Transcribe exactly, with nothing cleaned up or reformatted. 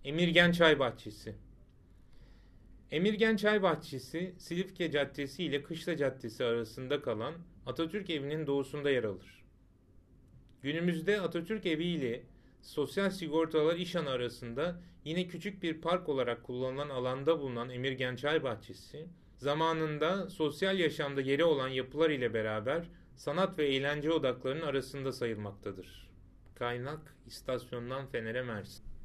Emirgen Çay Bahçesi. Emirgen Çay Bahçesi, Silifke Caddesi ile Kışla Caddesi arasında kalan Atatürk Evi'nin doğusunda yer alır. Günümüzde Atatürk Evi ile Sosyal Sigortalar İşhanı arasında yine küçük bir park olarak kullanılan alanda bulunan Emirgen Çay Bahçesi, zamanında sosyal yaşamda yeri olan yapılar ile beraber sanat ve eğlence odaklarının arasında sayılmaktadır. Kaynak İstasyondan Fener'e Mersin.